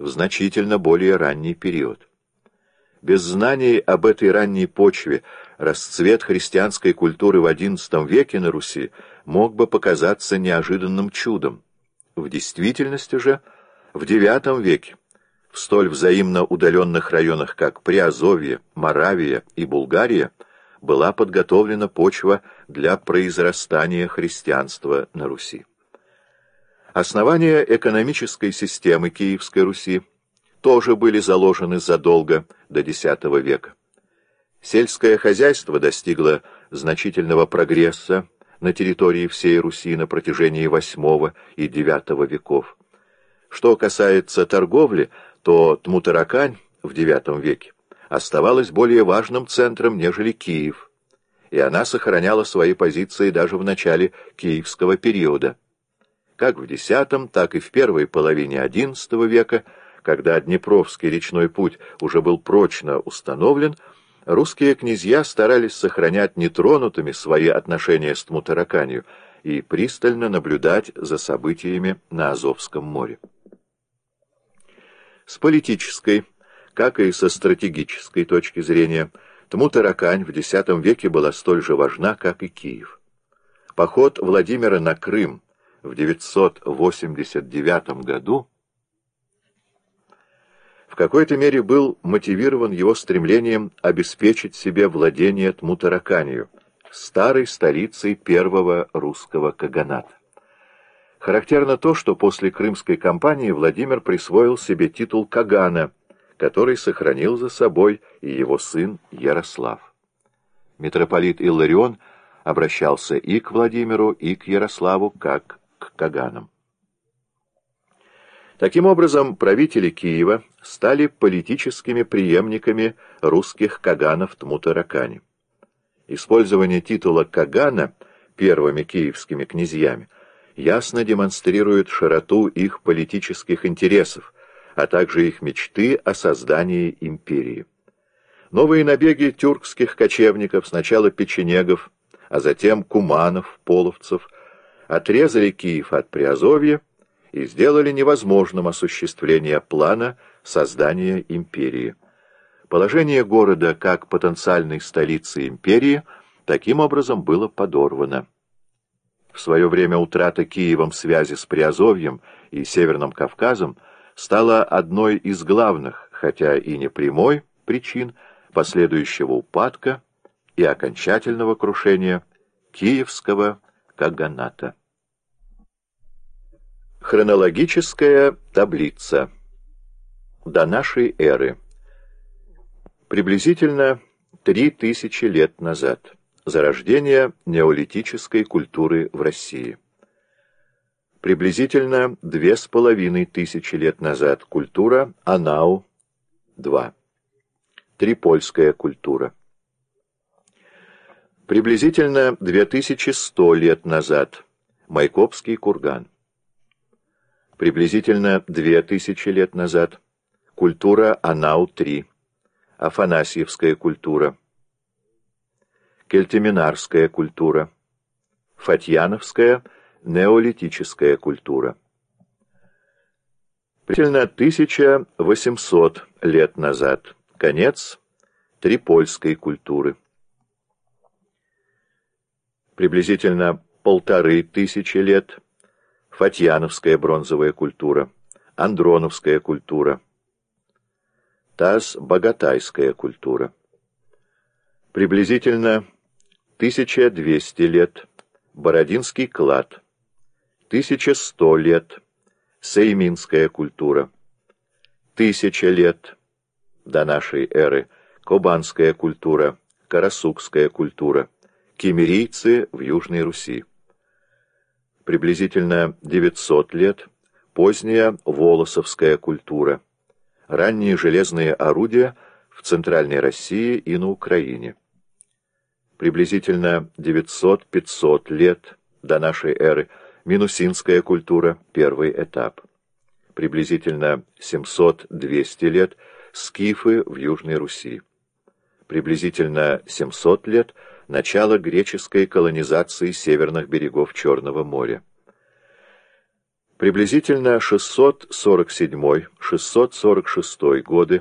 в значительно более ранний период. Без знаний об этой ранней почве расцвет христианской культуры в XI веке на Руси мог бы показаться неожиданным чудом. В действительности же в IX веке в столь взаимно удаленных районах, как Приазовье, Моравия и Булгария, была подготовлена почва для произрастания христианства на Руси. Основания экономической системы Киевской Руси тоже были заложены задолго до X века. Сельское хозяйство достигло значительного прогресса на территории всей Руси на протяжении VIII и IX веков. Что касается торговли, то Тмутаракань в IX веке оставалась более важным центром, нежели Киев, и она сохраняла свои позиции даже в начале киевского периода. Как в X, так и в первой половине XI века, когда Днепровский речной путь уже был прочно установлен, русские князья старались сохранять нетронутыми свои отношения с Тмутараканью и пристально наблюдать за событиями на Азовском море. С политической, как и со стратегической точки зрения, Тмутаракань в X веке была столь же важна, как и Киев. Поход Владимира на Крым в 989 году в какой-то мере был мотивирован его стремлением обеспечить себе владение Тмутараканью, старой столицей первого русского каганата. Характерно то, что после Крымской кампании Владимир присвоил себе титул кагана, который сохранил за собой и его сын Ярослав. Митрополит Илларион обращался и к Владимиру, и к Ярославу как к каганам. Таким образом, правители Киева стали политическими преемниками русских каганов Тмутаракани. Использование титула кагана первыми киевскими князьями ясно демонстрирует широту их политических интересов, а также их мечты о создании империи. Новые набеги тюркских кочевников, сначала печенегов, а затем куманов, половцев, отрезали Киев от Приазовья и сделали невозможным осуществление плана создания империи. Положение города как потенциальной столицы империи таким образом было подорвано. В свое время утрата Киевом связи с Приазовьем и Северным Кавказом стала одной из главных, хотя и не прямой, причин последующего упадка и окончательного крушения Киевского каганата. Хронологическая таблица. До нашей эры. Приблизительно 3000 лет назад. Зарождение неолитической культуры в России. Приблизительно 2500 лет назад. Культура Анау-2. Трипольская культура. Приблизительно 2100 лет назад. Майкопский курган. Приблизительно 2000 лет назад. Культура Анау-3. Афанасьевская культура. Кельтиминарская культура. Фатьяновская неолитическая культура. Приблизительно 1800 лет назад. Конец Трипольской культуры. Приблизительно 1500 лет. Фатьяновская бронзовая культура. Андроновская культура. Таз-Богатайская культура. Приблизительно 1200 лет. Бородинский клад. 1100 лет. Сейминская культура. 1000 лет до нашей эры. Кубанская культура. Карасукская культура. Киммерийцы в Южной Руси. Приблизительно 900 лет. Поздняя Волосовская культура. Ранние железные орудия в Центральной России и на Украине. Приблизительно 900-500 лет до нашей эры. Минусинская культура, первый этап. Приблизительно 700-200 лет. Скифы в Южной Руси. Приблизительно 700 лет. Начало греческой колонизации северных берегов Черного моря. Приблизительно 647-646 годы